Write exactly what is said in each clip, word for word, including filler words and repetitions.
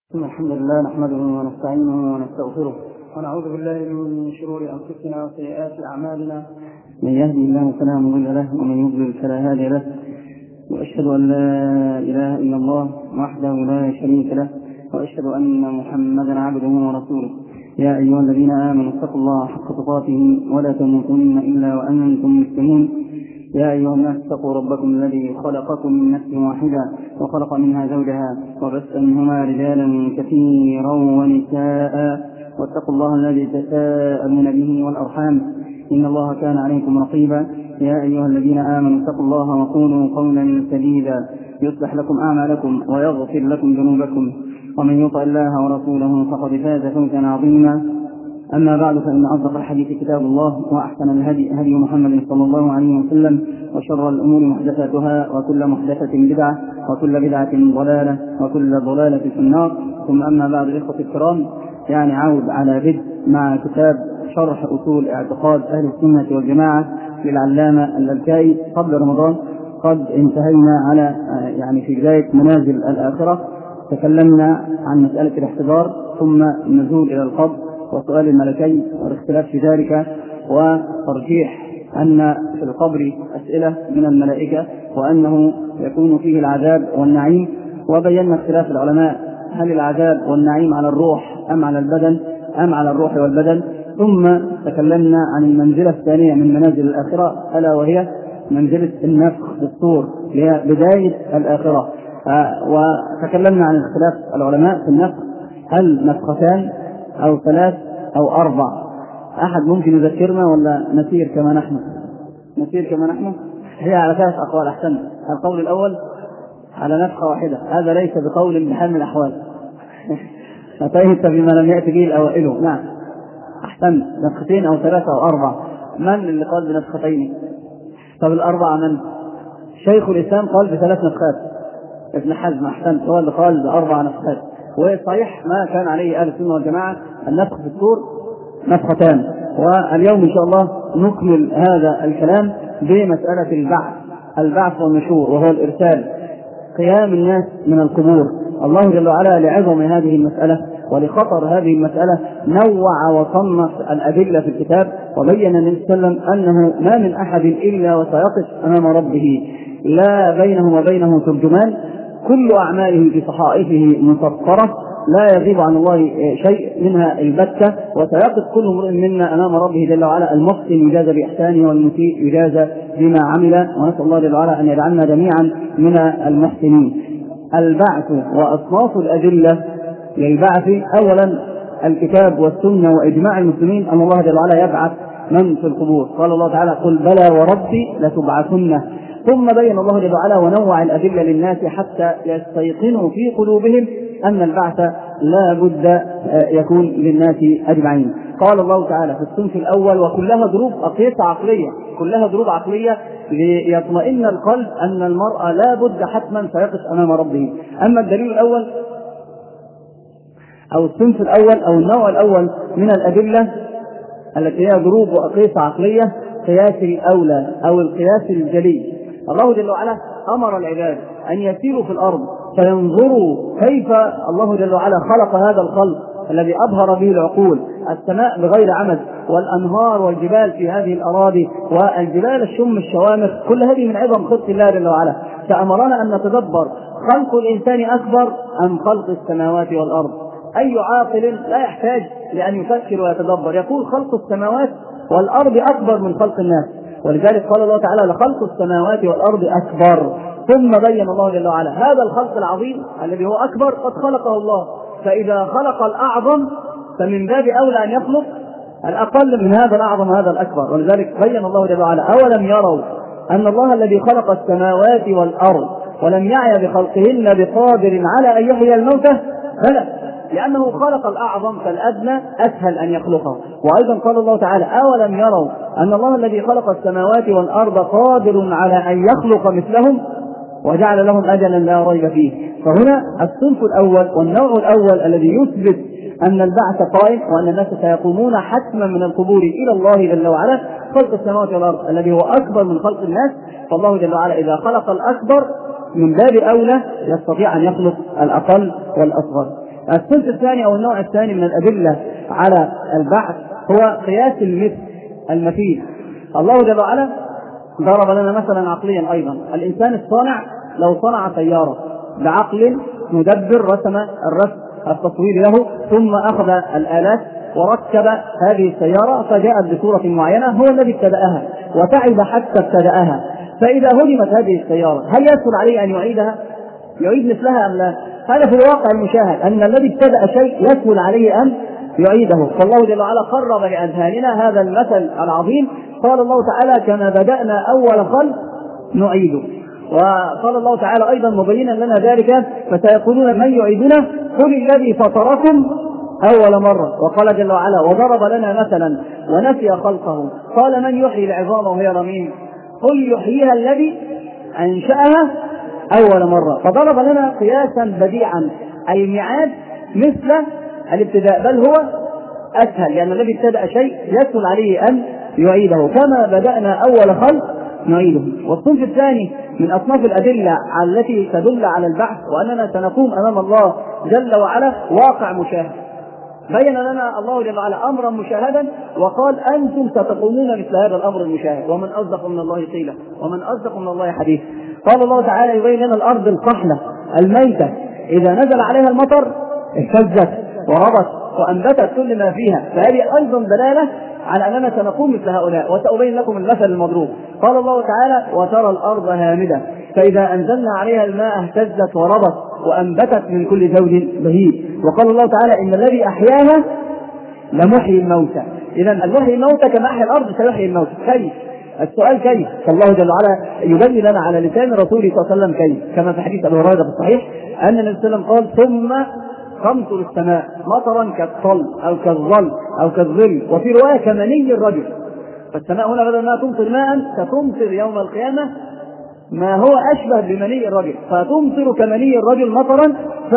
الحمد لله نحمده ونستعينه ونستغفره ونعوذ بالله من شرور أنفسنا وسيئات أعمالنا، من يهدي الله فلا مضل له ومن يضلل فلا هادي له، وأشهد أن لا إله إلا الله وحده لا شريك له، وأشهد أن محمدا عبده ورسوله. يا أيها الذين آمنوا اتقوا الله حق تقاته ولا تموتن إلا وأنتم مسلمون. يا أيها الناس اتقوا ربكم الذي خلقكم من نفس واحدة وخلق منها زوجها وبث منهما رجالا كثيرا ونساء، واتقوا الله الذي تساءلون به والأرحام إن الله كان عليكم رقيبا. يا أيها الذين آمنوا اتقوا الله وقولوا قولا سديدا يصلح لكم أعمالكم ويغفر لكم ذنوبكم، ومن يطع الله ورسوله فقد فاز فوزا عظيما. أما بعد، فإن أصدق الحديث كتاب الله، وأحسن الهدي هدي محمد صلى الله عليه وسلم، وشر الأمور محدثاتها، وكل محدثة بدعة، وكل بدعة ضلالة، وكل ضلالة في النار. ثم أما بعد، إخوة الكرام، يعني عود على بدء مع كتاب شرح أصول اعتقاد أهل السنة والجماعة للعلامة اللالكائي. قبل رمضان قد انتهينا على يعني في بداية منازل الآخرة، تكلمنا عن مسألة الاحتضار ثم النزول إلى القبر وسؤال الملكين والاختلاف في ذلك، وترجيح أن في القبر أسئلة من الملائكة وأنه يكون فيه العذاب والنعيم. وبينا اختلاف العلماء، هل العذاب والنعيم على الروح أم على البدن أم على الروح والبدن. ثم تكلمنا عن المنزلة الثانية من منازل الآخرة، ألا وهي منزلة النفخ بالصور، هي بداية الآخرة. وتكلمنا عن اختلاف العلماء في النفخ، هل نفختان أو ثلاث أو أربع؟ أحد ممكن يذكرنا ولا نسير كما نحن؟ نسير كما نحن؟ هي على ثلاث أقوال. أحسن. القول الأول على نفخة واحدة، هذا ليس بقول بحال من الأحوال. أتيت بما لم يأتي به الأوائل. نعم أحسن. نفختين أو ثلاثة أو أربع. من اللي قال بنفختين؟ طب الأربعة من؟ شيخ الإسلام قال بثلاث نفخات، ابن حزم أحسن هو اللي قال بأربع نفخات. وصحيح ما كان عليه أهل السنة والجماعة، النفخ في الصور نفختان. واليوم إن شاء الله نكمل هذا الكلام بمسألة البعث البعث والنشور، وهو الإرسال، قيام الناس من القبور. الله جل وعلا لعظم هذه المسألة ولخطر هذه المسألة نوع وصنف الأدلة في الكتاب، وبين النبي صلى الله عليه وسلم أنه ما من أحد إلا وسيقف أمام ربه لا بينه وبينه ترجمان، كل أعماله في صحائفه مسطرة لا يغيب عن الله شيء منها البتة، وسيقف كل امرئ منا أمام ربه جل وعلا، المحسن يجازى بإحسانه والمسيء يجازى بما عمل، ونسأل الله جل وعلا أن يجعلنا جميعا من المحسنين. البعث وأصناف الأدلة للبعث، أولا الكتاب والسنة وإجماع المسلمين أن الله جل وعلا يبعث من في القبور. قال الله تعالى: قل بلى وربي لتبعثن. ثم بين الله جل وعلا ونوع الأدلة للناس حتى يستيقنوا في قلوبهم أن البعث لا بد يكون للناس أجمعين. قال الله تعالى في الصنف الأول، وكلها ضروب أقيسة عقلية، كلها ضروب عقلية ليطمئن القلب أن المرء لا بد حتما سيقف أمام ربه. أما الدليل الأول أو الصنف الأول أو النوع الأول من الأدلة التي هي ضروب وأقيسة عقلية، قياس الأولى أو القياس الجلي. الله جل وعلا أمر العباد أن يسيروا في الأرض فينظروا كيف الله جل وعلا خلق هذا الخلق الذي أبهر به العقول، السماء بغير عمد، والأنهار والجبال في هذه الأراضي، والجبال الشم الشوامخ، كل هذه من عظم خلق الله جل وعلا. فأمرنا أن نتدبر، خلق الإنسان أكبر أم خلق السماوات والأرض؟ أي عاقل لا يحتاج لأن يفكر ويتدبر يقول خلق السماوات والأرض أكبر من خلق الناس. ولذلك قال الله تعالى: لخلق السماوات والأرض أكبر. ثم بين الله جل وعلا هذا الخلق العظيم الذي هو أكبر قد خلقه الله، فإذا خلق الأعظم فمن باب أولى أن يخلق الأقل من هذا الأعظم هذا الأكبر. ولذلك بين الله جل وعلا: أولم يروا أن الله الذي خلق السماوات والأرض ولم يعي بخلقهن بقادر على أن يحيي الموتى؟ بلى، لأنه خلق الأعظم فالأدنى أسهل أن يخلقه. وأيضا قال الله تعالى: أولم يروا أن الله الذي خلق السماوات والأرض قادر على أن يخلق مثلهم وجعل لهم أجلا لا ريب فيه. فهنا الصنف الأول والنوع الأول الذي يثبت أن البعث قائم وأن الناس سيقومون حتما من القبور إلى الله جل وعلا، خلق السماوات والأرض الذي هو أكبر من خلق الناس. فالله جل وعلا إذا خلق الأكبر من باب أولى يستطيع أن يخلق الأقل والأصغر. الصنف الثاني أو النوع الثاني من الأدلة على البعث هو قياس المثل المثيل. الله جل وعلا ضرب لنا مثلا عقليا أيضا. الإنسان الصانع لو صنع سيارة بعقل مدبر رسم الرسم التصوير له، ثم أخذ الآلات وركب هذه السيارة فجاءت بصورة معينة، هو الذي ابتدأها وتعب حتى ابتدأها، فإذا هدمت هذه السيارة هل يسهل عليه أن يعيدها؟ يعيد مثلها أم لا؟ هذا في الواقع المشاهد أن الذي ابتدأ شيء يسهل عليه أن يعيده. فالله جل وعلا قرب لأذهاننا هذا المثل العظيم. قال الله تعالى: كما بدأنا أول خلق نعيده. وقال الله تعالى أيضا مبينا لنا ذلك: فسيقولون من يعيدنا قل الذي فطركم أول مرة. وقال جل وعلا: وضرب لنا مثلا ونسي خلقه قال من يحيي العظام وهي رميم قل يحييها الذي أنشأها أول مرة. فضرب لنا قياسا بديعا الميعاد مثل الابتداء، بل هو أسهل، لأن الذي ابتدأ شيء يسهل عليه أن يعيده. كما بدأنا أول خلق نعيده. والصنف الثاني من أصناف الأدلة التي تدل على البعث وأننا سنقوم أمام الله جل وعلا واقع مشاهد. بين لنا الله جل وعلا أمرا مشاهدا وقال: أنتم ستقومون مثل هذا الأمر المشاهد، ومن أصدق من الله قيلا ومن أصدق من الله حديثا. قال الله تعالى يبين لنا الأرض القحلة الميتة إذا نزل عليها المطر اهتزت وربت وأنبتت كل ما فيها، فهذه أيضا دلالة على أننا سنقوم مثل هؤلاء. وسأبين لكم المثل المضروب. قال الله تعالى: وترى الأرض هامدة فإذا أنزلنا عليها الماء اهتزت وربت وأنبتت من كل زوج بهيج. وقال الله تعالى: إن الذي أحياها لمحيي الموتى. إذا المحيي الموتى كما أحيا الأرض سيحيي الموتى. كيف؟ السؤال كيف؟ فالله جل وعلا يبين لنا على لسان رسوله صلى الله عليه وسلم كيف، كما في حديث أبي هريرة في الصحيح أن النبي صلى الله عليه وسلم قال: ثم تمطر السماء مطرا كالطل أو كالظل أو كالظل، وفي رواية كمني الرجل. فالسماء هنا بدل ما تمطر ماء ستمطر يوم القيامة ما هو أشبه بمني الرجل، فتمطر كمني الرجل مطرا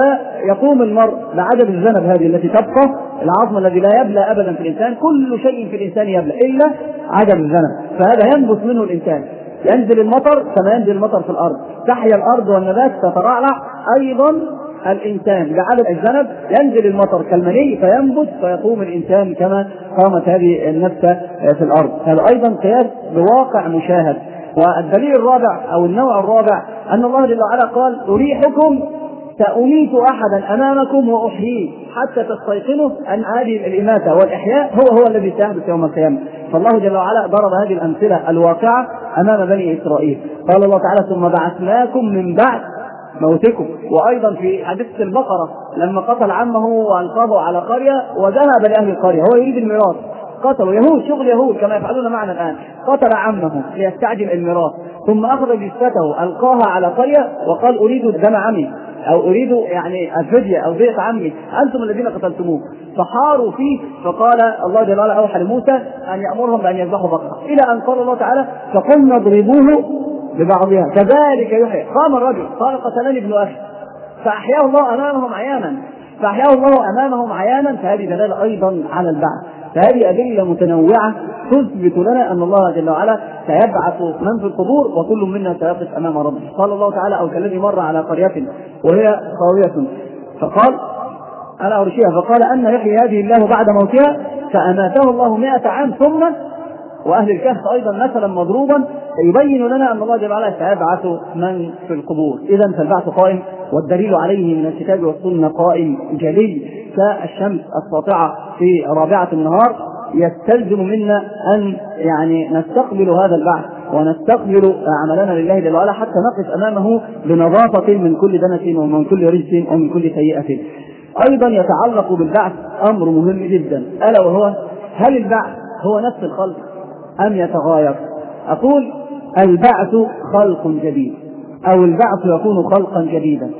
فيقوم المرء بعدد الذنب هذه التي تبقى، العظم الذي لا يبلى أبدا في الإنسان. كل شيء في الإنسان يبلى إلا عدد الذنب، فهذا ينبت منه الإنسان. ينزل المطر كما ينزل المطر في الأرض، تحيا الأرض والنبات تترعرع. أيضا الإنسان بعدد الذنب ينزل المطر كالمني فينبت فيقوم الإنسان كما قامت هذه النبتة في الأرض. هذا أيضا قياس بواقع مشاهد. والدليل الرابع أو النوع الرابع أن الله جل وعلا قال: أريحكم سأميت أحدا أمامكم وأحييه حتى تستيقنوا أن هذه الإماتة والإحياء هو هو الذي سيحدث يوم القيامة. فالله جل وعلا ضرب هذه الأمثلة الواقعة أمام بني إسرائيل. قال الله تعالى: ثم بعثناكم من بعد موتكم. وأيضا في حديث البقرة لما قتل عمه وأنقذه على قرية وذهب لأهل القرية هو يريد الميراث، قتلوا يهود، شغل يهود كما يفعلون معنا الآن، قتل عمه ليستعجل الميراث، ثم أخذ جثته ألقاها على قرية وقال: أريد دم عمي أو أريد يعني الفدية أو بيت عمي، أنتم الذين قتلتموه. فحاروا فيه، فقال الله جل وعلا أوحى لموسى أن يأمرهم بأن يذبحوا بقرة، إلى أن قال الله تعالى: فقلنا اضربوه ببعضها كذلك يحيى. قام الرجل قال: قتلني ابن أخي، فأحياه الله أمامهم عيانا، فأحياه الله أمامهم عيانا. فهذه دلالة أيضا على البعث. فهذه أدلة متنوعة تثبت لنا أن الله جل وعلا سيبعث من في القبور وكل منا سيقف أمام ربه. قال الله تعالى: أو كالذي مر على قرية وهي خاوية فقال أنا أرشيها فقال أن يحيي هذه الله بعد موتها فأماته الله مئة عام ثم. وأهل الكهف أيضا مثلا مضروبا يبين لنا أن الله جل وعلا سيبعث من في القبور. إذن فالبعث قائم، والدليل عليه من الكتاب والسنة قائم جلي كالشمس الساطعة في رابعة النهار. يستلزم منا أن يعني نستقبل هذا البعث ونستقبل عملنا لله جل وعلا حتى نقف أمامه بنظافة من كل دنس ومن كل رجس ومن كل سيئة. أيضا يتعلق بالبعث أمر مهم جدا، ألا وهو: هل البعث هو نفس الخلق أم يتغاير؟ أقول: البعث خلق جديد، أو البعث يكون خلقا جديدا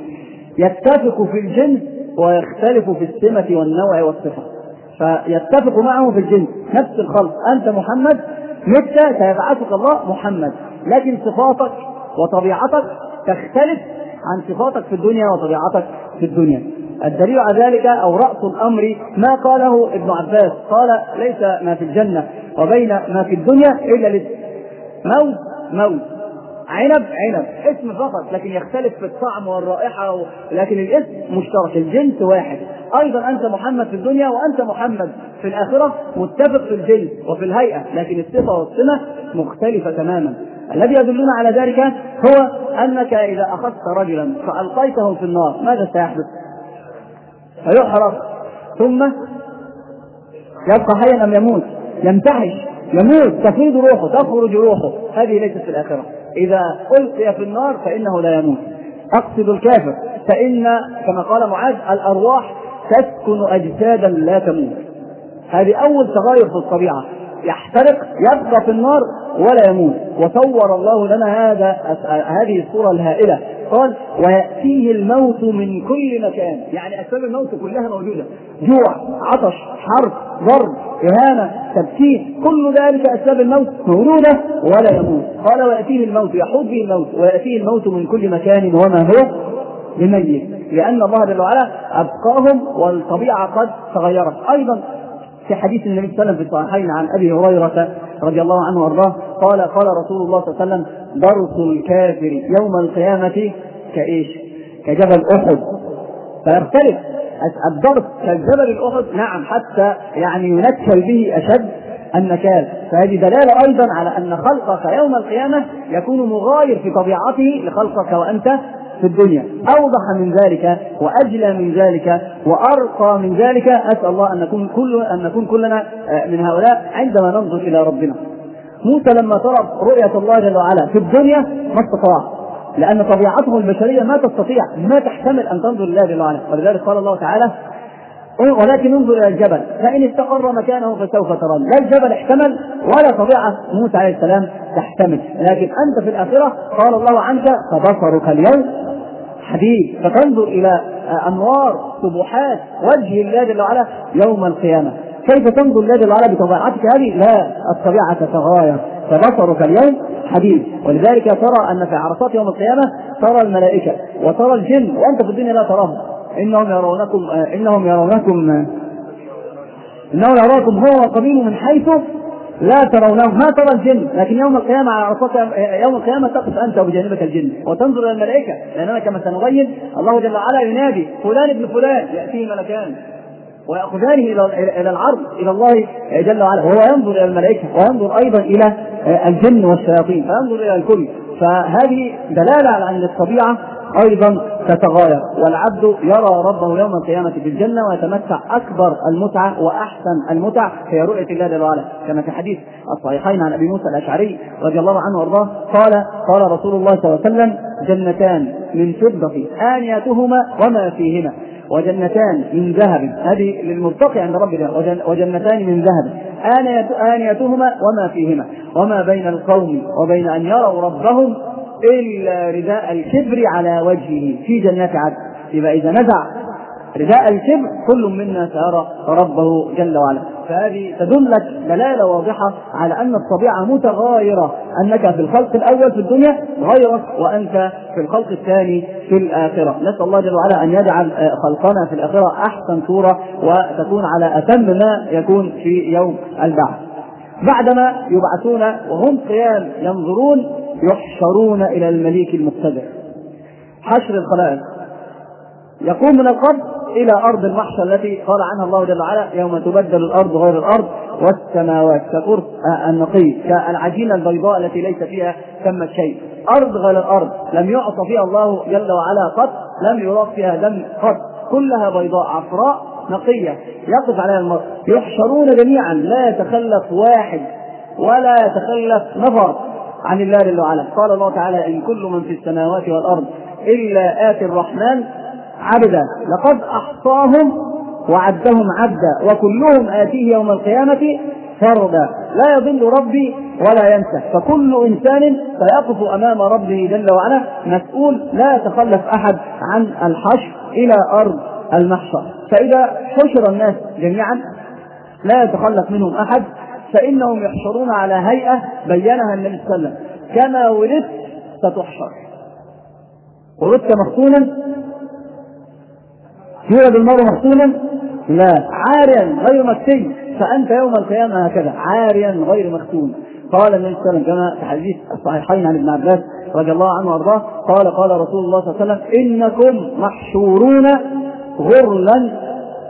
يتفق في الجنس ويختلف في السمة والنوع والصفة. فيتفق معه في الجنس نفس الخلق، أنت محمد مت سيبعثك الله محمد، لكن صفاتك وطبيعتك تختلف عن صفاتك في الدنيا وطبيعتك في الدنيا. الدليل على ذلك أو رأس الأمر ما قاله ابن عباس، قال: ليس ما في الجنة وبين ما في الدنيا إلا الاسم، موت موت، عنب عنب، اسم فقط لكن يختلف في الطعم والرائحة، لكن الاسم مشترك، الجنس واحد. أيضا أنت محمد في الدنيا وأنت محمد في الآخرة، متفق في الجنس وفي الهيئة، لكن الصفة والسمة مختلفة تماما. الذي يدلنا على ذلك هو أنك إذا أخذت رجلا فألقيته في النار ماذا سيحدث؟ فيحرق ثم يبقى حيا أم يموت؟ يمتحش، يموت، تفيض روحه، تخرج روحه. هذه ليست في الآخرة. إذا ألقي في النار فإنه لا يموت. أقصد الكافر، فإن كما قال معاذ الأرواح تسكن أجسادا لا تموت. هذه أول تغير في الطبيعة، يحترق يبقى في النار ولا يموت. وصور الله لنا هذا هذه الصورة الهائلة، قال ويأتيه الموت من كل مكان، يعني أسباب الموت كلها موجودة، جوع، عطش، حرب، ضرب، إهانة، تبكير، كل ذلك أسباب الموت موجودة ولا يموت. قال ويأتيه الموت، يحوط به الموت، ويأتيه الموت من كل مكان وما هو بميت، لأن الله جل وعلا أبقاهم والطبيعة قد تغيرت. أيضا في حديث النبي صلى الله عليه وسلم في الصحيحين عن أبي هريرة رضي الله عنه وارضاه قال قال رسول الله صلى الله عليه وسلم ضرس الكافر يوم القيامة كإيش؟ كجبل أحد. فيختلف الضرس كالجبل الأحد، نعم، حتى يعني ينكل به أشد النكال. فهذه دلالة أيضا على أن خلقك يوم القيامة يكون مغاير في طبيعته لخلقك وأنت في الدنيا. أوضح من ذلك وأجلى من ذلك وأرقى من ذلك، أسأل الله أن نكون, كل أن نكون كلنا من هؤلاء عندما ننظر إلى ربنا. موسى لما طلب رؤية الله جل وعلا في الدنيا ما استطاع، لأن طبيعته البشرية ما تستطيع، ما تحتمل أن تنظر لله جل وعلا. ولذلك قال الله تعالى ولكن انظر إلى الجبل فإن استقر مكانه فسوف تراني. لا الجبل احتمل ولا طبيعة موسى عليه السلام تحتمل، لكن أنت في الآخرة قال الله عنك فبصرك اليوم حديد، فتنظر إلى أنوار سبحات وجه الله جل وعلا يوم القيامة. كيف تنظر الله جل وعلا بطبيعتك هذه؟ لا، الطبيعة تتغير، فبصرك اليوم حديد. ولذلك ترى أن في عرصات يوم القيامة ترى الملائكة وترى الجن وأنت في الدنيا لا تراهم. إنهم يرونكم إنهم يرونكم إنهم يراكم هو وقبيله من حيث لا ترونه، ما ترى الجن، لكن يوم القيامة على عرصات يوم القيامة تقف أنت وبجانبك الجن وتنظر إلى الملائكة، لأننا كما سنبين الله جل وعلا ينادي فلان ابن فلان، يأتيه ملكان ويأخذانه إلى العرض إلى الله جل وعلا، وهو ينظر إلى الملائكة وينظر أيضا إلى الجن والشياطين، فينظر إلى الكل. فهذه دلالة على أن الطبيعة أيضا تتغير، والعبد يرى ربه يوم القيامة في الجنة ويتمتع أكبر المتعة وأحسن المتع في رؤية الله جل وعلا، كما في حديث الصحيحين عن أبي موسى الأشعري رضي الله عنه وارضاه قال قال رسول الله صلى الله عليه وسلم جنتان من فضة آنيتهما وما فيهما، وجنتان من ذهب، هذه للمرتقي عند ربنا، وجنتان من ذهب آنيتهما وما فيهما، وما بين القوم وبين أن يروا ربهم إلا رداء الكبر على وجهه في جنات عدن. يبقى إذا نزع رداء الكبر كل منا سيرى ربه جل وعلا. فهذه تدلك دلالة واضحة على أن الطبيعة متغايرة، أنك في الخلق الأول في الدنيا غيرك وأنت في الخلق الثاني في الآخرة. نسأل الله جل وعلا أن يجعل خلقنا في الآخرة أحسن صورة وتكون على أتم ما يكون في يوم البعث. بعدما يبعثون وهم قيام ينظرون يحشرون إلى المليك المقتدر، حشر الخلائق، يقوم من القبر إلى أرض المحشر التي قال عنها الله جل وعلا يوم تبدل الأرض غير الأرض والسماوات كقرص النقي كالعجينة البيضاء التي ليس فيها ثمة شيء. أرض غير الأرض لم يعصى فيها الله جل وعلا قط، لم يراق فيها دم قط، كلها بيضاء عفراء نقية يقف عليها المرء. يحشرون جميعا لا يتخلف واحد ولا يتخلف نفر عن الله جل وعلا. قال الله تعالى إن كل من في السماوات والأرض إلا آتي الرحمن عبدا لقد أحصاهم وعدهم عبدا وكلهم آتيه يوم القيامة فردا لا يضل ربي ولا ينسى. فكل إنسان سيقف أمام ربه جل وعلا مسؤول، لا يتخلف أحد عن الحشر إلى أرض المحشر. فإذا حشر الناس جميعا لا يتخلف منهم أحد، فإنهم يحشرون على هيئة بينها النبي صلى الله عليه وسلم كما ولدت ستحشر. ولدت مختونا يولد المرء مختونا؟ لا، عاريا غير مكتي، فأنت يوم القيامة هكذا عاريا غير مختون. قال النبي صلى الله عليه وسلم كما في حديث الصحيحين عن ابن عباس رضي الله عنه وارضاه قال قال رسول الله صلى الله عليه وسلم إنكم محشورون غرلا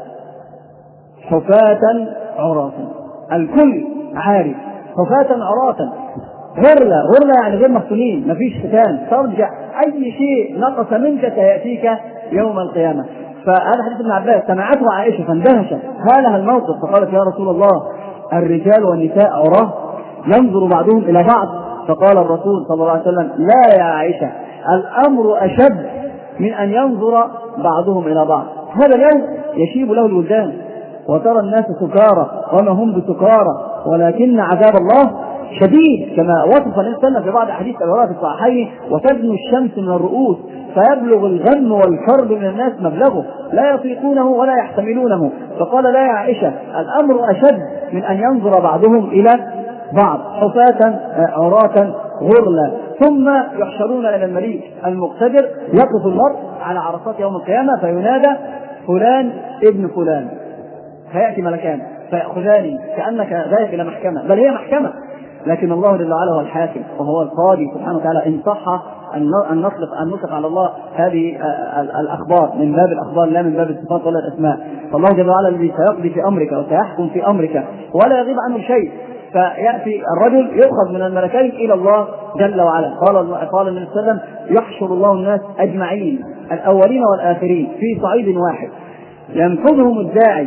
حفاة عراة، الكل عارف، حفاة عراة، غرلة غرلة يعني غير مفتونين، مفيش ختان، ترجع أي شيء نقص منك سيأتيك يوم القيامة. فهذا حديث ابن عباس سمعته عائشة فاندهشت، هالها الموقف، فقالت يا رسول الله الرجال والنساء عراة ينظر بعضهم إلى بعض؟ فقال الرسول صلى الله عليه وسلم لا يا عائشة، الأمر أشد من أن ينظر بعضهم إلى بعض. هذا اليوم يشيب له الولدان وترى الناس سكارى وما هم بسكارى ولكن عذاب الله شديد، كما وصف الإنسان في بعض أحاديث الرواية في الصحيحين: وتدنو الشمس من الرؤوس فيبلغ الغم والكرب من الناس مبلغه لا يطيقونه ولا يحتملونه. فقال لا يا عائشة، الأمر أشد من أن ينظر بعضهم إلى بعض، حفاة عراة غرلا، ثم يحشرون إلى المليك المقتدر. يقف المرء على عرصات يوم القيامة فينادى فلان ابن فلان، فيأتي ملكان فيأخذاني كأنك ذاهب إلى محكمة، بل هي محكمة، لكن الله جل وعلا هو الحاكم وهو القاضي سبحانه وتعالى. إن صح أن نطلق أن نطلق على الله هذه الأخبار من باب الأخبار لا من باب الصفات ولا الأسماء، فالله جل وعلا الذي سيقضي في أمرك وسيحكم في أمرك ولا يغيب عنه شيء. فيأتي الرجل يؤخذ من الملكين إلى الله جل وعلا. قال قال النبي صلى الله عليه وسلم: يحشر الله الناس أجمعين الأولين والآخرين في صعيد واحد، ينفذهم الداعي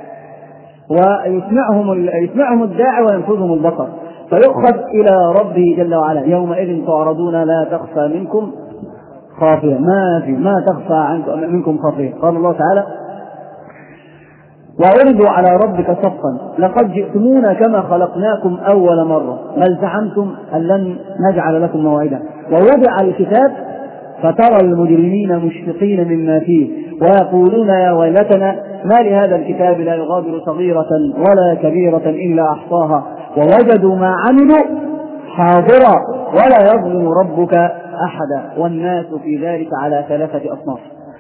ويسمعهم يسمعهم الداعي وينفذهم البصر، فيؤخذ إلى ربه جل وعلا: يومئذ تعرضون لا تخفى منكم خافية، ما في ما تخفى عنكم منكم خافية. قال الله تعالى: وعرضوا على ربك صفا لقد جئتمونا كما خلقناكم أول مرة بل زعمتم أن لن نجعل لكم موعدا. ووضع الكتاب فترى المجرمين مشفقين مما فيه ويقولون يا ويلتنا ما لهذا الكتاب لا يغادر صغيرة ولا كبيرة إلا أحصاها ووجدوا ما عملوا حاضرا ولا يظلم ربك أحدا. والناس في ذلك على ثلاثة أصناف.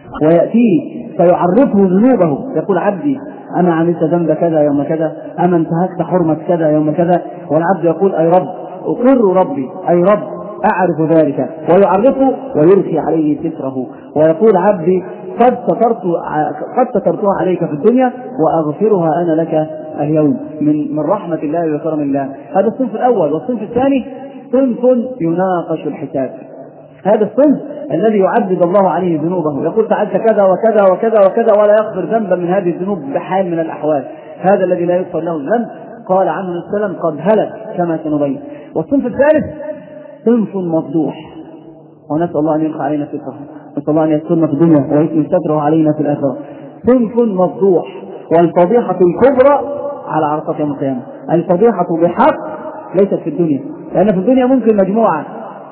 ويأتيه فيعرفه ذنوبه، يقول: عبدي أنا عملت ذنب كذا يوم كذا، أما انتهكت حرمة كذا يوم كذا. والعبد يقول: أي رب أقر ربي، أي رب أعرف ذلك، ويعرفه ويرخي عليه ستره ويقول: عبدي قد سترت قد سترتها عليك في الدنيا وأغفرها أنا لك اليوم، من من رحمة الله وكرم الله. هذا الصنف الأول. والصنف الثاني صنف يناقش الحساب. هذا الصنف الذي يعدد الله عليه ذنوبه، يقول: فعلت كذا وكذا وكذا وكذا ولا يغفر ذنبا من هذه الذنوب بحال من الأحوال. هذا الذي لا يغفر له الذنب قال عنه السلام: قد هلك كما سنبين. والصنف الثالث صنف مفضوح، ونسأل الله أن يلقى علينا ستره، نسأل الله أن يسترنا في الدنيا ويكون ستره علينا في الآخرة. صنف مفضوح، والفضيحة الكبرى على عرصات يوم القيامة. الفضيحة بحق ليست في الدنيا، لأن في الدنيا ممكن مجموعة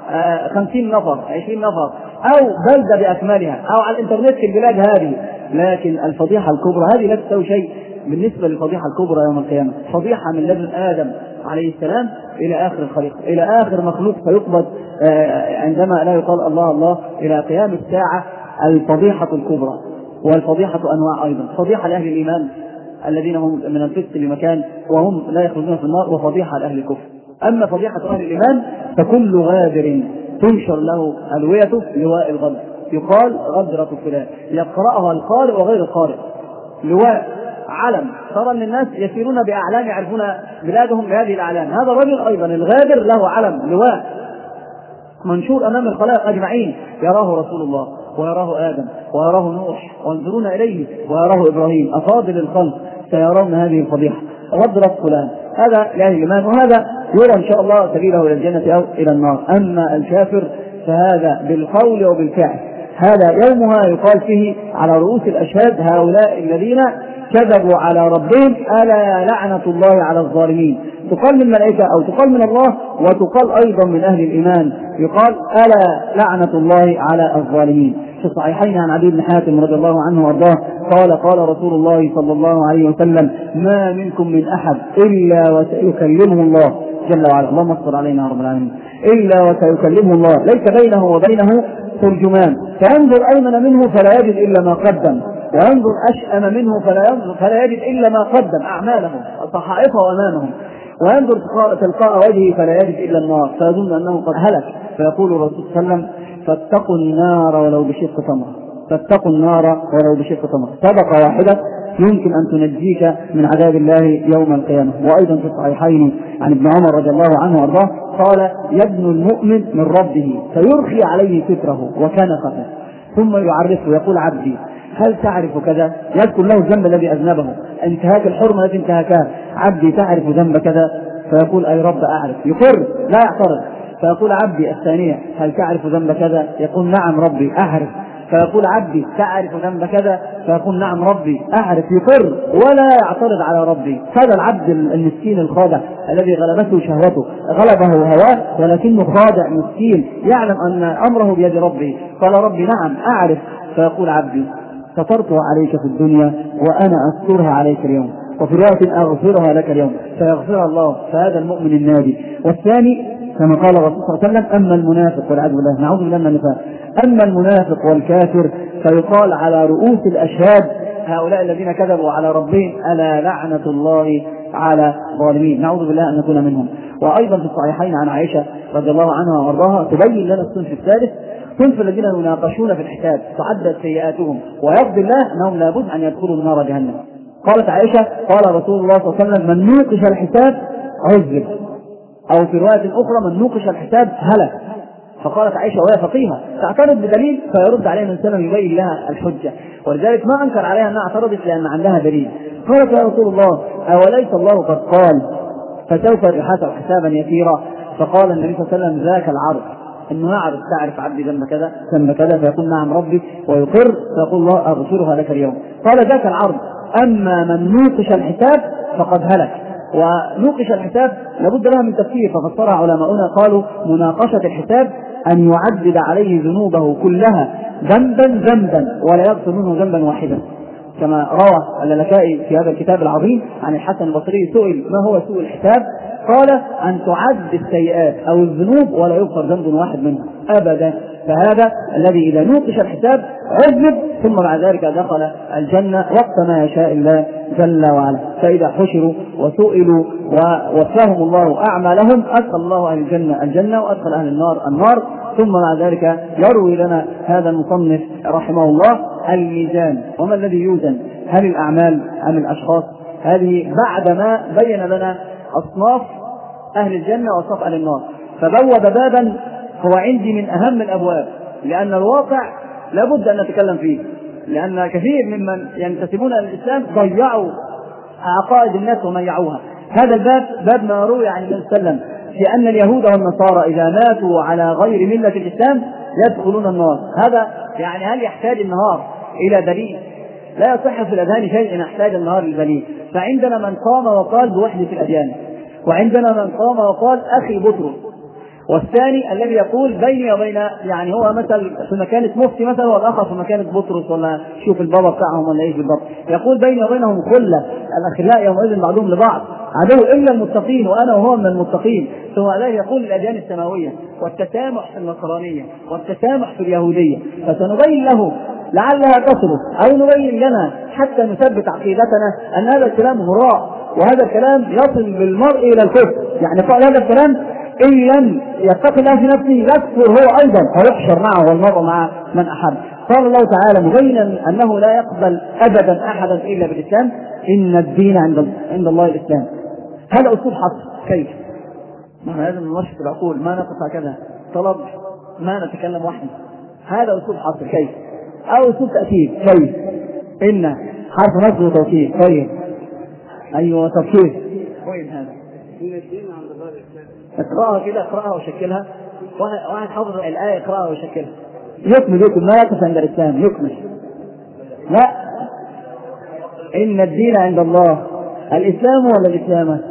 خمسين نفر عشرين نفر أو بلدة بأكملها أو على الإنترنت في البلاد هذه، لكن الفضيحة الكبرى هذه لا تسوي شيء بالنسبة للفضيحة الكبرى يوم القيامة. فضيحة من لدن آدم عليه السلام إلى آخر الخليقة، إلى آخر مخلوق سيقبض عندما لا يقال الله الله إلى قيام الساعة. الفضيحة الكبرى. والفضيحة أنواع أيضا: فضيحة لأهل الإيمان الذين هم من الفسق لمكان وهم لا يخرجون في النار، وفضيحة لأهل الكفر. أما فضيحة أهل الإيمان فكل غادر تنشر له ألويته لواء الغدر، يقال غدرة فلان، يقرأها القارئ وغير القارئ. لواء علم، ترى أن الناس يسيرون بأعلام يعرفون بلادهم بهذه الأعلام. هذا الرجل أيضا الغادر له علم، لواء منشور أمام الخلائق أجمعين، يراه رسول الله ويراه آدم ويراه نوح وينظرون إليه ويراه إبراهيم، أفاضل الخلق سيرون هذه الفضيحة، غدرة فلان. هذا لأهل الإيمان، وهذا يرى إن شاء الله سبيله إلى الجنة أو إلى النار. أما الكافر فهذا بالقول وبالفعل. هذا يومها يقال فيه على رؤوس الأشهاد: هؤلاء الذين كذبوا على ربهم ألا لعنة الله على الظالمين. تقال من الملائكة أو تقال من الله، وتقال أيضا من أهل الإيمان، يقال: ألا لعنة الله على الظالمين. في الصحيحين عن عدي بن حاتم رضي الله عنه وارضاه قال: قال رسول الله صلى الله عليه وسلم: ما منكم من أحد إلا وسيكلمه الله جل وعلا، اللهم اصبر علينا يا رب العالمين، إلا وسيكلمه الله ليس بينه وبينه ترجمان، فينظر أيمن منه فلا يجد إلا ما قدم، وينظر أشأم منه فلا, فلا يجد إلا ما قدم، أعمالهم صحائفه أمامهم، وينظر تلقاء وجهه فلا يجد إلا النار، فيظن أنه قد هلك، فيقول الرسول صلى الله عليه وسلم: فاتقوا النار ولو بشق تمرة، فاتقوا النار ولو بشق تمرة. صدقة واحدة يمكن أن تنجيك من عذاب الله يوم القيامة. وأيضا في الصحيحين عن ابن عمر رضي الله عنه وارضاه قال: يدن المؤمن من ربه فيرخي عليه ستره وكنفه ثم يعرفه يقول: عبدي هل تعرف كذا؟ يذكر له الذنب الذي أذنبه، انتهاك الحرمة التي انتهكها. عبدي تعرف ذنب كذا؟ فيقول: أي رب أعرف. يقر لا يعترض. فيقول: عبدي الثانية هل تعرف ذنب كذا؟ يقول: نعم ربي أعرف. فيقول: عبدي تعرف ذنب كذا؟ فيقول: نعم ربي أعرف. يقر ولا يعترض على ربي. هذا العبد المسكين الخاضع الذي غلبته شهوته، غلبه هواه، ولكنه خاضع مسكين يعلم أن أمره بيد ربه. قال: ربي نعم أعرف. فيقول: عبدي سترتها عليك في الدنيا وأنا أسترها عليك اليوم، وفي رواية أغفرها لك اليوم. فيغفرها الله. فهذا المؤمن الناجي. والثاني كما قال الرسول صلى الله عليه وسلم: أما المنافق والعياذ بالله، نعوذ بالله من النفاق، أما المنافق والكافر فيقال على رؤوس الأشهاد: هؤلاء الذين كذبوا على ربهم ألا لعنة الله على الظالمين. نعوذ بالله أن نكون منهم. وأيضا في الصحيحين عن عائشة رضي الله عنها وارضاها تبين لنا الصنف الثالث، صنف الذين يناقشون في الحساب تعدد سيئاتهم ويقضي الله أنهم لابد أن يدخلوا نار جهنم. قالت عائشة: قال رسول الله صلى الله عليه وسلم: من نوقش الحساب عذب، أو في رواية أخرى: من نوقش الحساب هلك. فقالت عائشة وهي فقيهة تعترض بدليل فيرد عليها من سلم يبين لها الحجة، ولذلك ما أنكر عليها أنها اعترضت لأن عندها دليل. قالت: يا رسول الله أوليس الله قد قال فسوف يحاسب حسابا يسيرا؟ فقال النبي صلى الله عليه وسلم: ذاك العرض، انه يعرف تعرف عبدي ذنب كذا ذنب كذا، فيقول: نعم ربي، ويقر، فيقول: الله أغفرها لك اليوم. قال: ذاك العرض. أما من نوقش الحساب فقد هلك. ونوقش الحساب لابد لها من تفسير، ففسرها علماؤنا قالوا: مناقشة الحساب أن يعدد عليه ذنوبه كلها ذنبا ذنبا ولا يغفر منه ذنبا واحدا، كما روى اللالكائي في هذا الكتاب العظيم عن الحسن البصري سئل: ما هو سوء الحساب؟ قال: أن تعد السيئات أو الذنوب ولا يغفر ذنب واحد منها أبدا. فهذا الذي إذا نوقش الحساب عذب ثم بعد ذلك دخل الجنة وقت ما يشاء الله جل وعلا. فإذا حشروا وسئلوا ووفاهم الله أعمالهم أدخل الله أهل الجنة الجنة وأدخل أهل النار النار. ثم بعد ذلك يروي لنا هذا المصنف رحمه الله الميزان. وما الذي يوزن؟ هل الأعمال أم الأشخاص؟ هذه بعدما بين لنا أصناف أهل الجنة وأصناف أهل النار، فبوب بابا هو عندي من أهم الأبواب، لأن الواقع لابد أن نتكلم فيه، لأن كثير ممن ينتسبون إلى الإسلام ضيعوا عقائد الناس وميعوها. هذا الباب باب ما روي عن النبي صلى الله عليه وسلم في أن اليهود والنصارى إذا ماتوا على غير ملة الإسلام يدخلون النار. هذا يعني هل يحتاج النهار إلى دليل؟ لا يصح في الأذهان شيء إن احتاج النهار للدليل. فعندنا من قام وقال بوحدة الأديان، وعندنا من قام وقال أخي بطرس، والثاني الذي يقول بيني وبين يعني هو مثل في مكانة مفتي مثلا والآخر في مكانة بطرس ولا شوف البابا بتاعهم ولا ايش بالضبط، يقول بيني وبينهم خلة الأخلاء يومئذ بعضهم لبعض عدو إلا المتقين وأنا وهو من المتقين. ثم لا يقول الأديان السماوية والتسامح في النصرانية والتسامح في اليهودية، فسنبين له لعلها تصرف أو نبين لنا حتى نثبت عقيدتنا أن هذا الكلام هراء، وهذا الكلام يصل بالمرء إلى الكفر. يعني قال هذا الكلام إن لم يتقي الله في نفسه يكفر هو أيضا ويحشر معه والمرء مع من أحب. قال الله تعالى مبينا أنه لا يقبل أبدا أحدا إلا بالإسلام: إن الدين عند عند الله الإسلام. هذا أسلوب حصر. كيف؟ ما لازم ننشط العقول، ما نقف هكذا طلب ما نتكلم وحده. هذا أسلوب حصر. كيف؟ أو أسلوب تأكيد. كيف؟ إن حرف نصب وتوكيد. طيب أيوة تفكير. وين هذا؟ إن الدين عند الله الإسلام. اقرأها كده، اقرأها وشكلها. واحد حافظ الآية يقرأها ويشكلها. يكمل يكمل ما يقف عند الإسلام، يكمل. لا، إن الدين عند الله الإسلام ولا الإسلام؟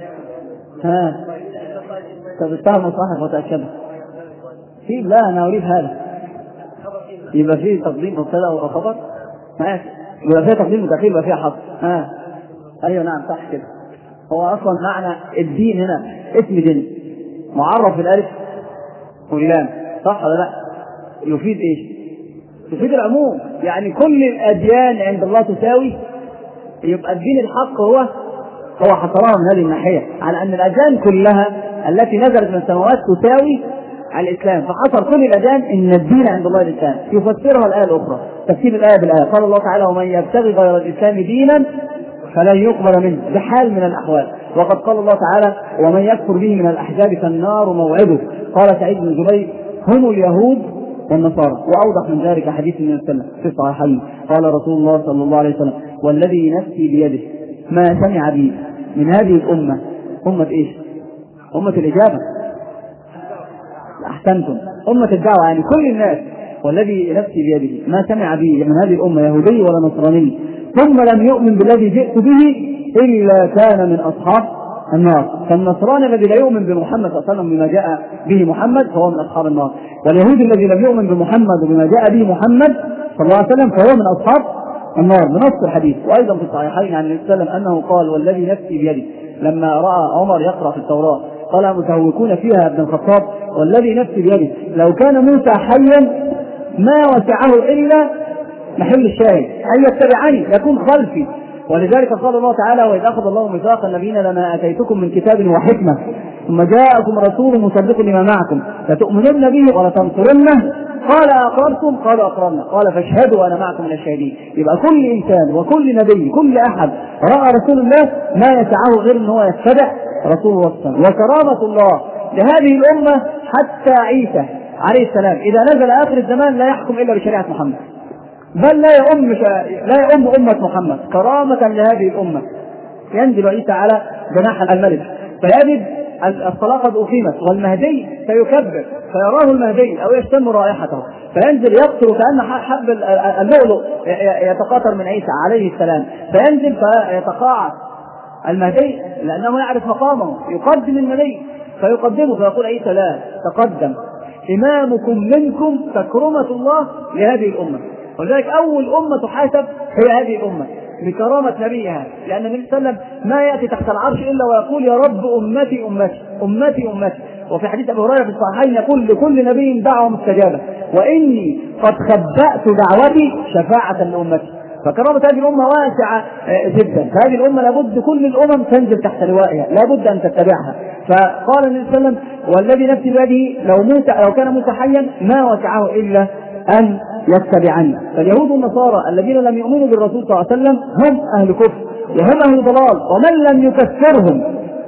ها تبتهم صحيح وتأكد في لا أنا أريد هذا يبقى فيه تقديم مبتدأ وخبر. ماشي، يبقى فيه تقديم وتأخير يبقى فيه حصر. ها أيوة نعم صح كده. هو أصلا معنى الدين هنا اسم دين معرف بالألف واللام، صح ولا لا؟ يفيد إيش؟ يفيد العموم، يعني كل الأديان عند الله تساوي. يبقى الدين الحق هو هو حصرها من هذه الناحية على أن الأديان كلها التي نزلت من السماوات تساوي على الإسلام، فحصر كل الأديان إن الدين عند الله الإسلام. يفسرها الآية الأخرى تفسير الآية بالآية. قال الله تعالى ومن يبتغي غير الإسلام دينا فلن يقبل منه بحال من الأحوال. وقد قال الله تعالى ومن يكفر به من الأحزاب فالنار موعده. قال سعيد بن جبير هم اليهود والنصارى. وأوضح من ذلك حديث النبي صلى الله عليه وسلم في الصحيحين قال رسول الله صلى الله عليه وسلم والذي نفسي بيده ما سمع بي من هذه الأمة أمة إيش؟ أمة الإجابة. أحسنتم، أمة الدعوة يعني كل الناس. والذي نفسي بيده ما سمع بي من هذه الأمة يهودي ولا نصراني ثم لم يؤمن بالذي جئت به إلا كان من أصحاب النار. فالنصراني الذي لا يؤمن بمحمد صلى الله عليه وسلم بما جاء به محمد فهو من أصحاب النار، واليهودي الذي لم يؤمن بمحمد وبما جاء به محمد صلى الله عليه وسلم فهو من أصحاب النار بنص الحديث. وأيضا في الصحيحين عن النبي صلى الله عليه وسلم أنه قال والذي نفسي بيده لما رأى عمر يقرأ في التوراة قال متهوكون فيها ابن الخطاب والذي نفسي بيده لو كان موسى حيا ما وسعه إلا محل الشاهد أن يتبعني يكون خلفي. ولذلك قال الله تعالى وإذ أخذ الله ميثاق النبيين لما آتيتكم من كتاب وحكمة ثم جاءكم رسول مصدق لما معكم لتؤمنن به ولتنصرنه قال أقررتم قالوا أقررنا قال فاشهدوا أنا معكم من الشاهدين. يبقى كل إنسان وكل نبي كل أحد رأى رسول الله ما يسعه غير أن هو يتبع رسول الله. وكرامة الله لهذه الأمة حتى عيسى عليه السلام إذا نزل آخر الزمان لا يحكم إلا بشريعة محمد بل لا يؤم لا يؤم أمة محمد كرامة لهذه الأمة. ينزل عيسى على جناح الملك فيجد الصلاة قد أقيمت والمهدي سيكبر فيراه المهدي أو يشتم رائحته فينزل يقتل كأن حب اللؤلؤ يتقاطر من عيسى عليه السلام فينزل فيتقاعد المهدي لأنه يعرف مقامه يقدم المهدي فيقدمه فيقول عيسى لا تقدم إمامكم منكم تكرمة الله لهذه الأمة. ولذلك أول أمة تحاسب هي هذه الأمة بكرامة نبيها لأن النبي صلى الله عليه وسلم ما يأتي تحت العرش إلا ويقول يا رب أمتي أمتي أمتي أمتي. وفي حديث أبي هريرة في الصحيحين يقول لكل نبي دعوة مستجابة وإني قد خبأت دعوتي شفاعة لأمتي. فكرامة هذه الأمة واسعة جدا. فهذه الأمة لابد كل الأمم تنزل تحت لوائها لابد أن تتبعها. فقال النبي صلى الله عليه وسلم والذي نفسي بيده لو موسى لو كان موسى حيا ما وسعه إلا أن يتبعني. فاليهود والنصارى الذين لم يؤمنوا بالرسول صلى الله عليه وسلم هم أهل كفر وهم أهل ضلال ومن لم يكفرهم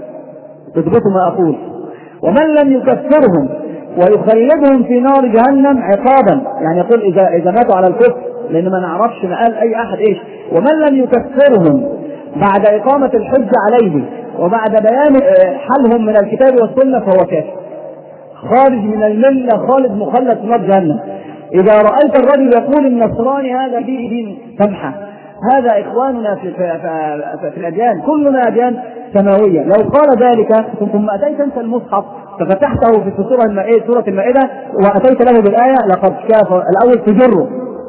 تثبتوا ما أقول ومن لم يكفرهم ويخلدهم في نار جهنم عقابا يعني يقول إذا إذا ماتوا على الكفر لأن ما نعرفش ما قال أي أحد إيش ومن لم يكفرهم بعد إقامة الحج عليه وبعد بيان حلهم من الكتاب والسنة فهو كافر خارج من الملة خالد مخلد في نار جهنم. إذا رأيت الرجل يقول النصراني هذا دين دين سمحة هذا إخواننا في, في, في, في الأديان كلنا أديان سماوية لو قال ذلك ثم أتيت أنت المصحف ففتحته في سورة المائدة سورة المائدة وأتيت له بالآية لقد كافر الأول تجره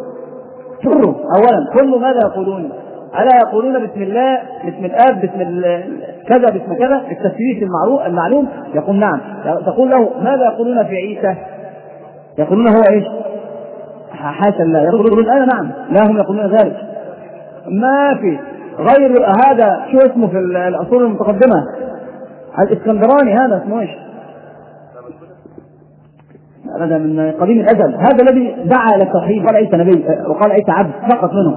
تجره أولا كل ماذا يقولون ألا يقولون بسم الله بسم الآب بسم كذا بسم كذا التثبيت المعروف المعلوم يقول نعم تقول له ماذا يقولون في عيسى يقولون هو إيش حاشا الله يقولون أنا نعم لا هم يقولون ذلك ما في غير هذا شو اسمه في الأصول المتقدمة الإسكندراني هذا اسمه إيش هذا من قديم الأزل هذا الذي دعا إلى التوحيد قال عيسى نبي وقال عيسى عبد فقط منه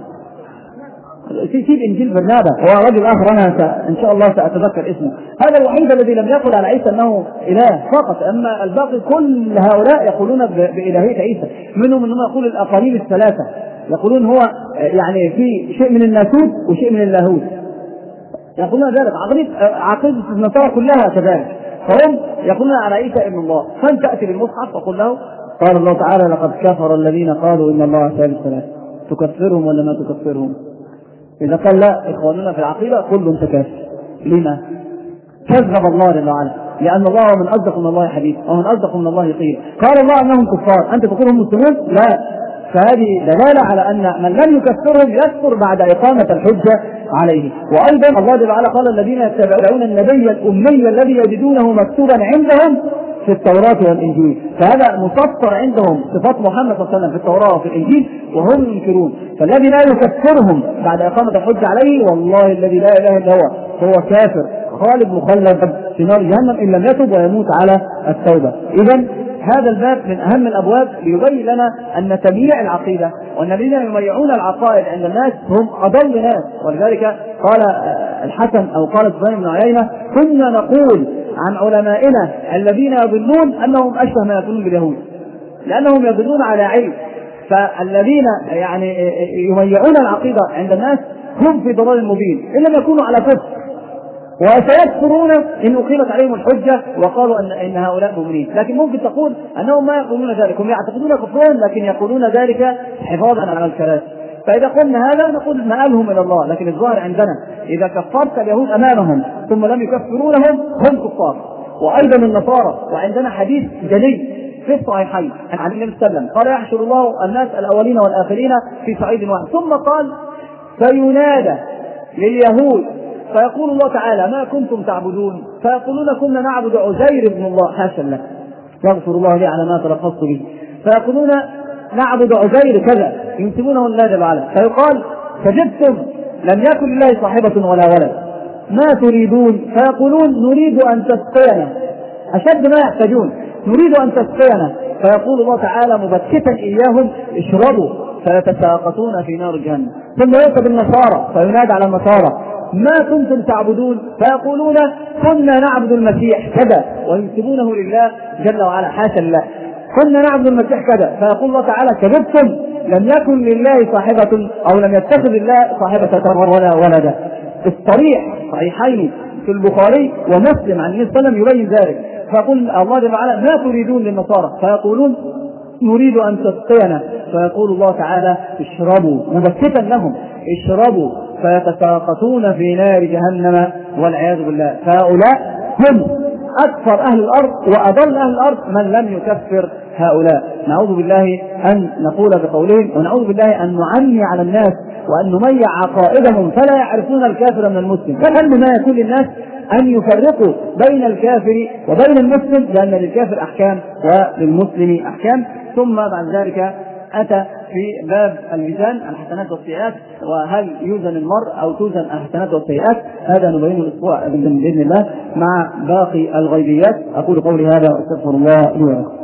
في في إنجيل برنابا هو رجل آخر أنا إن شاء الله سأتذكر اسمه هذا الوحيد الذي لم يقل على عيسى أنه إله فقط أما الباقي كل هؤلاء يقولون بإلهية عيسى منهم أنهم يقول الأقاليم الثلاثة يقولون هو يعني في شيء من الناسوت وشيء من اللاهوت يقولون ذلك عقيدة النصارى كلها كذلك فهم يقولون على عيسى ابن الله فأنت تأتي بالمصحف وقل له قال الله تعالى لقد كفر الذين قالوا إن الله ثالث ثلاثة تكفرهم ولا ما تكفرهم إذا قال لا إخواننا في العقيدة كلهم تكافر لما كذب الله جل وعلا لأن الله من أصدق من الله حديث ومن أصدق من الله قيل قال الله أنهم كفار أنت تقولهم مسلمون لا فهذه دلالة على أن من لم يكفرهم يكفر بعد إقامة الحجة عليه. وأيضا الله جل وعلا قال الذين يتبعون النبي الأمي الذي يجدونه مكتوبا عندهم في التوراة والإنجيل فهذا مسطر عندهم صفات محمد صلى الله عليه وسلم في التوراة وفي الإنجيل وهم ينكرون فالذي لا يكفرهم بعد إقامة الحجة عليه والله الذي لا إله إلا هو هو كافر خالد مخلد في نار جهنم إن لم يتب ويموت على التوبة. إذن هذا الباب من أهم الأبواب ليبين لنا أن تمييع العقيدة وأن الذين يميعون العقائد عند الناس هم أضل ناس. ولذلك قال الحسن أو قال سفيان بن عيينة: كنا نقول عن علمائنا الذين يضلون أنهم أشبه ما يكونون باليهود، لأنهم يضلون على علم. فالذين يعني يميعون العقيدة عند الناس هم في ضلال مبين إن لم يكونوا على كفر، وسيكفرون إن أقيمت عليهم الحجة وقالوا أن, إن هؤلاء مؤمنين. لكن ممكن تقول أنهم ما يقولون ذلك، هم يعتقدون كفرهم لكن يقولون ذلك حفاظا على الكلام. فإذا قلنا هذا نقول مآلهم إلى الله. لكن الظاهر عندنا إذا كفرت اليهود أمامهم ثم لم يكفرونهم هم كفار، وأيضا النصارى. وعندنا حديث جلي في الصحيحين عن النبي صلى الله عليه وسلم قال: يحشر الله الناس الأولين والآخرين في صعيد واحد. ثم قال: فينادى لليهود فيقول الله تعالى: ما كنتم تعبدون؟ فيقولون: كنا نعبد عزير بن الله. حاشا الله، يغفر الله لي على ما تلفظت به. فيقولون: نعبد عزير كذا، ينسبونه الله جل وعلا. فيقال: كذبتم، لم يكن لله صاحبة ولا ولد، ما تريدون؟ فيقولون: نريد أن تسقينا، أشد ما يحتاجون، نريد أن تسقينا. فيقول الله تعالى مبكتا إياهم: اشربوا، فيتساقطون في نار جهنم. ثم يؤتى بالنصارى فينادى على النصارى: ما كنتم تعبدون؟ فيقولون: كنا نعبد المسيح كذا، وينسبونه لله جل وعلا. حاشا الله، كنا نعبد المسيح كذا. فيقول الله تعالى: كذبتم، لم يكن لله صاحبة أو لم يتخذ الله صاحبة ولا ولدا. الصريح صحيحين في البخاري ومسلم عن النبي صلى الله عليه وسلم يبين ذلك. فيقول الله جل وعلا: ما تريدون للنصارى؟ فيقولون: نريد أن تسقينا. فيقول الله تعالى: اشربوا، مبكتا لهم: اشربوا، فيتساقطون في نار جهنم والعياذ بالله. فهؤلاء هم أكثر أهل الأرض وأضل أهل الأرض من لم يكفر هؤلاء. نعوذ بالله أن نقول بقولهم، ونعوذ بالله أن نعمي على الناس وأن نميع عقائدهم فلا يعرفون الكافر من المسلم. فهل ما يكون للناس أن يفرقوا بين الكافر وبين المسلم، لأن للكافر أحكام وللمسلم أحكام. ثم بعد ذلك أتى في باب الميزان، الحسنات والسيئات، وهل يوزن المرء أو توزن الحسنات والسيئات. هذا نبين الأسبوع بإذن الله مع باقي الغيبيات. أقول قولي هذا وأستغفر الله لي ولكم.